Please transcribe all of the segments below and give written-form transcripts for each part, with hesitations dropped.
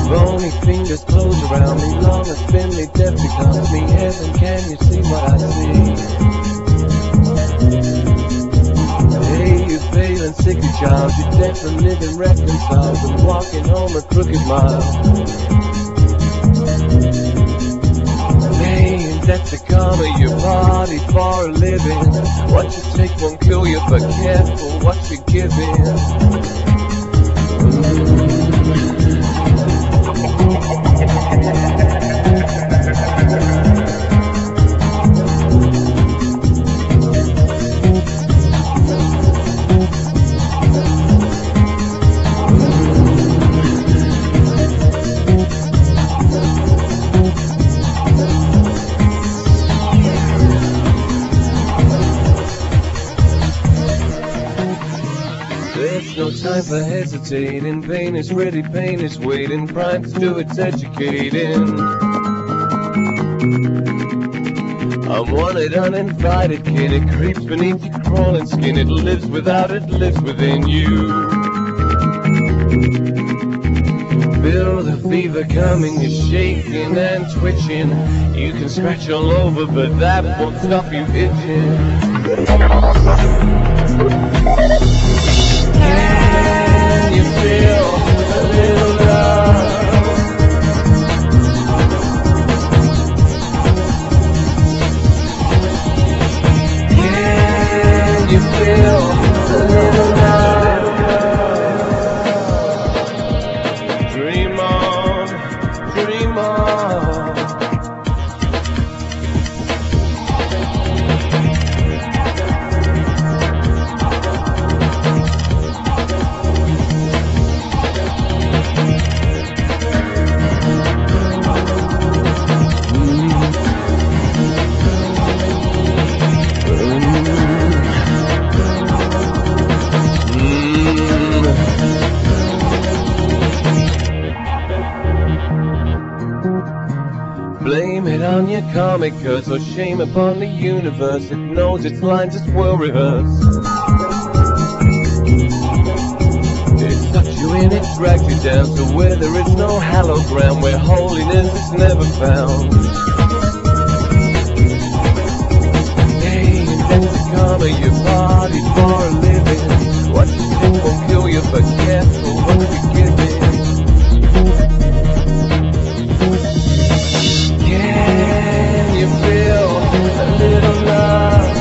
Bony fingers close around me, long and spindly, death becomes me. Heaven, can you see what I see? Hey, you failing sickly child, you're deaf and living reconciled and walking home a crooked mile. Hey, that's the karma, your body for a living. What you take won't kill you, but careful what you're giving. There's no time for hesitating. Pain is ready, pain is waiting. Prime to do its educating. I'm wanted, uninvited kid. It creeps beneath your crawling skin. It lives without, it lives within you. Feel the fever coming, you're shaking and twitching. You can scratch all over, but that won't stop you itching. Can you feel a little love? Can you feel a little love? Dream on, dream on. Blame it on your karmic curse, or shame upon the universe. It knows its lines, it's well rehearsed. It sucks you in, it drags you down to where there is no hallowed ground, where holiness is never found. Hey, that's the karma, your body for a living. What you think won't kill you, but careful what you're giving. Can you feel a little love?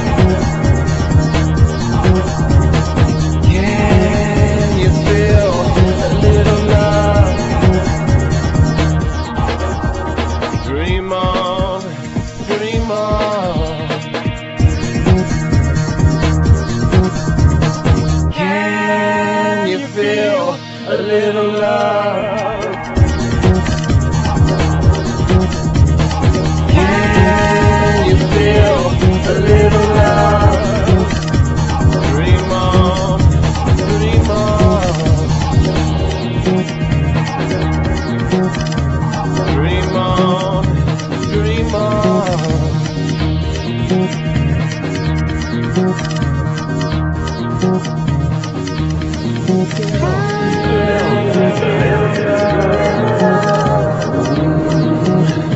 Can you feel a little love? Dream on, dream on. Can you feel a little love? A little love. Dream on, dream on. Dream on, dream on.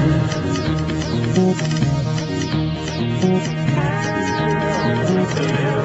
Thank you.